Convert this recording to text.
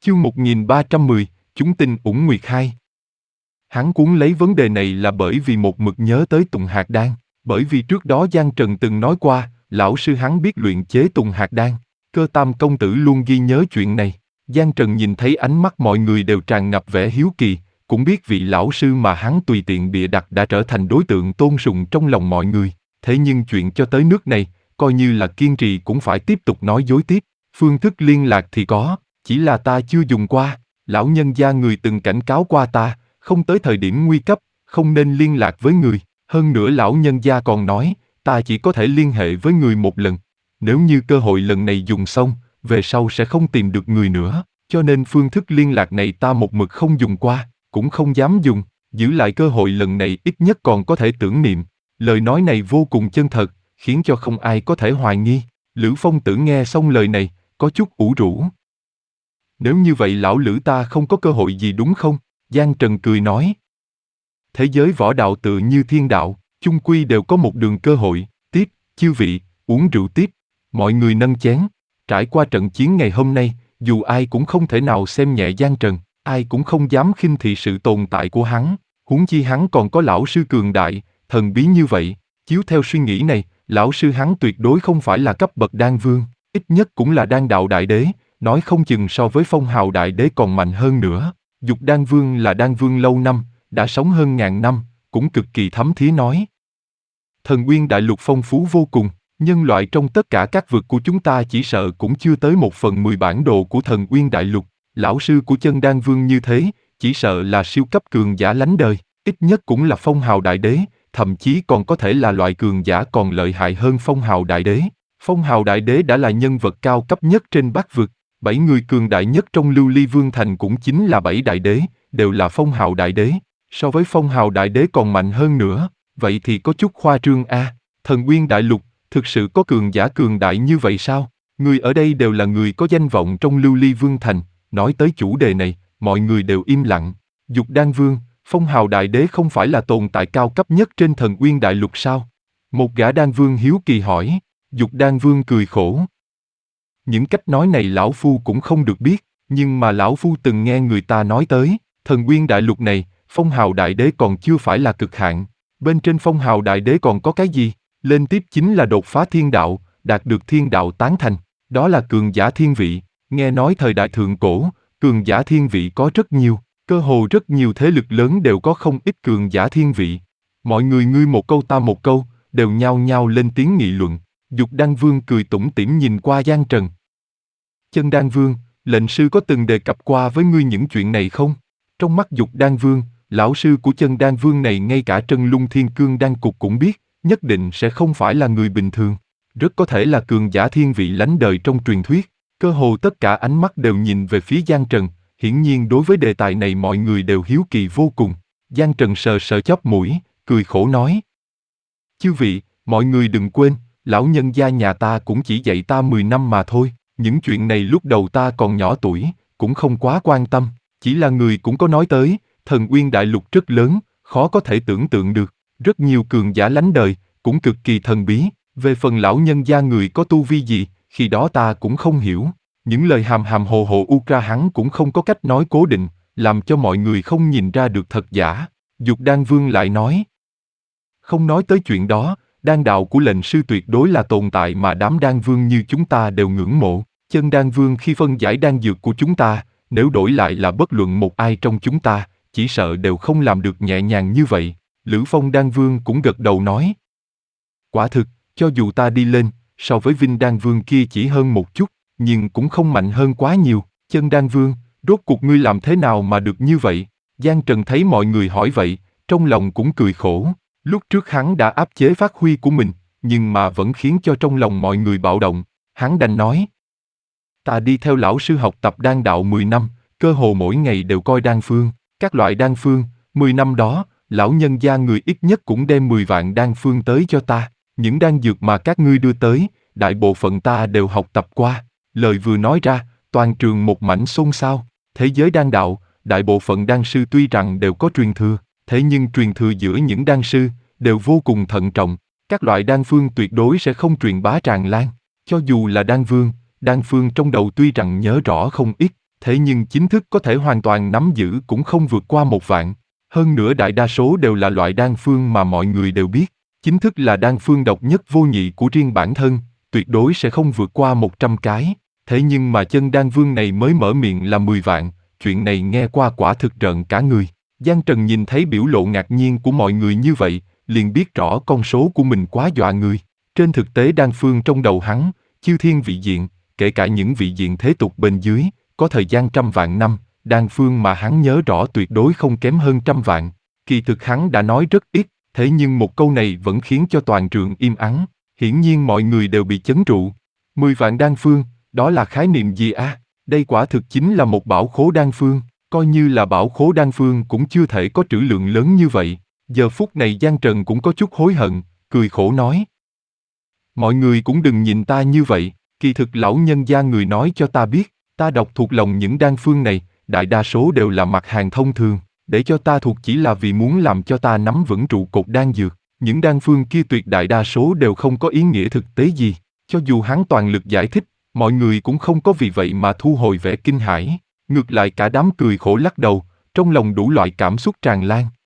Chương 1310, chúng tinh ủng nguyệt 2. Hắn cuốn lấy vấn đề này là bởi vì một mực nhớ tới Tùng Hạt Đan, bởi vì trước đó Giang Trần từng nói qua, lão sư hắn biết luyện chế Tùng Hạt Đan. Cơ Tam công tử luôn ghi nhớ chuyện này. Giang Trần nhìn thấy ánh mắt mọi người đều tràn ngập vẻ hiếu kỳ, cũng biết vị lão sư mà hắn tùy tiện bịa đặt đã trở thành đối tượng tôn sùng trong lòng mọi người. Thế nhưng chuyện cho tới nước này, coi như là kiên trì cũng phải tiếp tục nói dối tiếp. Phương thức liên lạc thì có, chỉ là ta chưa dùng qua. Lão nhân gia người từng cảnh cáo qua ta, không tới thời điểm nguy cấp, không nên liên lạc với người. Hơn nữa lão nhân gia còn nói, ta chỉ có thể liên hệ với người một lần. Nếu như cơ hội lần này dùng xong, về sau sẽ không tìm được người nữa. Cho nên phương thức liên lạc này ta một mực không dùng qua, cũng không dám dùng. Giữ lại cơ hội lần này ít nhất còn có thể tưởng niệm. Lời nói này vô cùng chân thật, khiến cho không ai có thể hoài nghi. Lữ Phong Tử nghe xong lời này, có chút ủ rũ. Nếu như vậy lão Lữ ta không có cơ hội gì đúng không? Giang Trần cười nói. Thế giới võ đạo tựa như thiên đạo, chung quy đều có một đường cơ hội. Tiếp, chư vị, uống rượu tiếp. Mọi người nâng chén. Trải qua trận chiến ngày hôm nay, dù ai cũng không thể nào xem nhẹ Giang Trần, ai cũng không dám khinh thị sự tồn tại của hắn. Huống chi hắn còn có lão sư cường đại, thần bí như vậy. Chiếu theo suy nghĩ này, lão sư hắn tuyệt đối không phải là cấp bậc đan vương, ít nhất cũng là đan đạo đại đế, nói không chừng so với phong hào đại đế còn mạnh hơn nữa. Dục đan vương là đan vương lâu năm, đã sống hơn 1000 năm, cũng cực kỳ thấm thía nói. Thần Nguyên đại lục phong phú vô cùng, nhân loại trong tất cả các vực của chúng ta chỉ sợ cũng chưa tới 1/10 bản đồ của thần Nguyên đại lục. Lão sư của chân đan vương như thế, chỉ sợ là siêu cấp cường giả lánh đời, ít nhất cũng là phong hào đại đế, thậm chí còn có thể là loại cường giả còn lợi hại hơn phong hào đại đế. Phong hào đại đế đã là nhân vật cao cấp nhất trên Bắc vực, 7 người cường đại nhất trong Lưu Ly Vương Thành cũng chính là 7 đại đế, đều là phong hào đại đế. So với phong hào đại đế còn mạnh hơn nữa, vậy thì có chút khoa trương a. Thần Nguyên đại lục, thực sự có cường giả cường đại như vậy sao? Người ở đây đều là người có danh vọng trong Lưu Ly Vương Thành, nói tới chủ đề này, mọi người đều im lặng. Dục đan vương, phong hào đại đế không phải là tồn tại cao cấp nhất trên thần Nguyên đại lục sao? Một gã đan vương hiếu kỳ hỏi. Dục đan vương cười khổ. Những cách nói này lão phu cũng không được biết, nhưng mà lão phu từng nghe người ta nói tới, thần Nguyên đại lục này, phong hào đại đế còn chưa phải là cực hạn. Bên trên phong hào đại đế còn có cái gì? Lên tiếp chính là đột phá thiên đạo, đạt được thiên đạo tán thành, đó là cường giả thiên vị. Nghe nói thời đại thượng cổ, cường giả thiên vị có rất nhiều, cơ hồ rất nhiều thế lực lớn đều có không ít cường giả thiên vị. Mọi người ngươi một câu ta một câu, đều nhao nhao lên tiếng nghị luận. Dục đan vương cười tủm tỉm nhìn qua Giang Trần. Chân đan vương, lệnh sư có từng đề cập qua với ngươi những chuyện này không? Trong mắt dục đan vương, lão sư của chân đan vương này ngay cả Trân Lung Thiên Cương đan cục cũng biết, nhất định sẽ không phải là người bình thường. Rất có thể là cường giả thiên vị lánh đời trong truyền thuyết. Cơ hồ tất cả ánh mắt đều nhìn về phía Giang Trần, hiển nhiên đối với đề tài này mọi người đều hiếu kỳ vô cùng. Giang Trần sờ sờ chóp mũi, cười khổ nói. Chư vị, mọi người đừng quên, lão nhân gia nhà ta cũng chỉ dạy ta 10 năm mà thôi. Những chuyện này lúc đầu ta còn nhỏ tuổi, cũng không quá quan tâm. Chỉ là người cũng có nói tới, thần Nguyên đại lục rất lớn, khó có thể tưởng tượng được. Rất nhiều cường giả lánh đời, cũng cực kỳ thần bí. Về phần lão nhân gia người có tu vi gì, khi đó ta cũng không hiểu. Những lời hàm hàm hồ hồ Ukra hắn cũng không có cách nói cố định, làm cho mọi người không nhìn ra được thật giả. Dục đan vương lại nói. Không nói tới chuyện đó, đan đạo của lệnh sư tuyệt đối là tồn tại mà đám đan vương như chúng ta đều ngưỡng mộ. Chân đan vương khi phân giải đan dược của chúng ta, nếu đổi lại là bất luận một ai trong chúng ta, chỉ sợ đều không làm được nhẹ nhàng như vậy. Lữ Phong đan vương cũng gật đầu nói. Quả thực, cho dù ta đi lên, so với Vinh đan vương kia chỉ hơn một chút, nhưng cũng không mạnh hơn quá nhiều. Chân đan vương, rốt cuộc ngươi làm thế nào mà được như vậy? Giang Trần thấy mọi người hỏi vậy, trong lòng cũng cười khổ. Lúc trước hắn đã áp chế phát huy của mình, nhưng mà vẫn khiến cho trong lòng mọi người bạo động. Hắn đành nói. Ta đi theo lão sư học tập đan đạo 10 năm, cơ hồ mỗi ngày đều coi đan phương, các loại đan phương. 10 năm đó, lão nhân gia người ít nhất cũng đem 10 vạn đan phương tới cho ta. Những đan dược mà các ngươi đưa tới, đại bộ phận ta đều học tập qua. Lời vừa nói ra, toàn trường một mảnh xôn xao. Thế giới đan đạo, đại bộ phận đan sư tuy rằng đều có truyền thừa, thế nhưng truyền thừa giữa những đan sư đều vô cùng thận trọng. Các loại đan phương tuyệt đối sẽ không truyền bá tràn lan. Cho dù là đan vương, đan phương trong đầu tuy rằng nhớ rõ không ít, thế nhưng chính thức có thể hoàn toàn nắm giữ cũng không vượt qua 1 vạn. Hơn nữa đại đa số đều là loại đan phương mà mọi người đều biết. Chính thức là đan phương độc nhất vô nhị của riêng bản thân, tuyệt đối sẽ không vượt qua 100 cái. Thế nhưng mà chân đan vương này mới mở miệng là 10 vạn, chuyện này nghe qua quả thực rợn cả người. Giang Trần nhìn thấy biểu lộ ngạc nhiên của mọi người như vậy, liền biết rõ con số của mình quá dọa người. Trên thực tế đan phương trong đầu hắn, chư thiên vị diện, kể cả những vị diện thế tục bên dưới, có thời gian 100 vạn năm, đan phương mà hắn nhớ rõ tuyệt đối không kém hơn 100 vạn. Kỳ thực hắn đã nói rất ít, thế nhưng một câu này vẫn khiến cho toàn trường im ắng. Hiển nhiên mọi người đều bị chấn trụ. 10 vạn đan phương, đó là khái niệm gì a? Đây quả thực chính là một bảo khố đan phương, coi như là bảo khố đan phương cũng chưa thể có trữ lượng lớn như vậy. Giờ phút này Giang Trần cũng có chút hối hận, cười khổ nói. Mọi người cũng đừng nhìn ta như vậy, kỳ thực lão nhân gia người nói cho ta biết, ta đọc thuộc lòng những đan phương này, đại đa số đều là mặt hàng thông thường, để cho ta thuộc chỉ là vì muốn làm cho ta nắm vững trụ cột đan dược. Những đan phương kia tuyệt đại đa số đều không có ý nghĩa thực tế gì, cho dù hắn toàn lực giải thích, mọi người cũng không có vì vậy mà thu hồi vẻ kinh hãi, ngược lại cả đám cười khổ lắc đầu, trong lòng đủ loại cảm xúc tràn lan.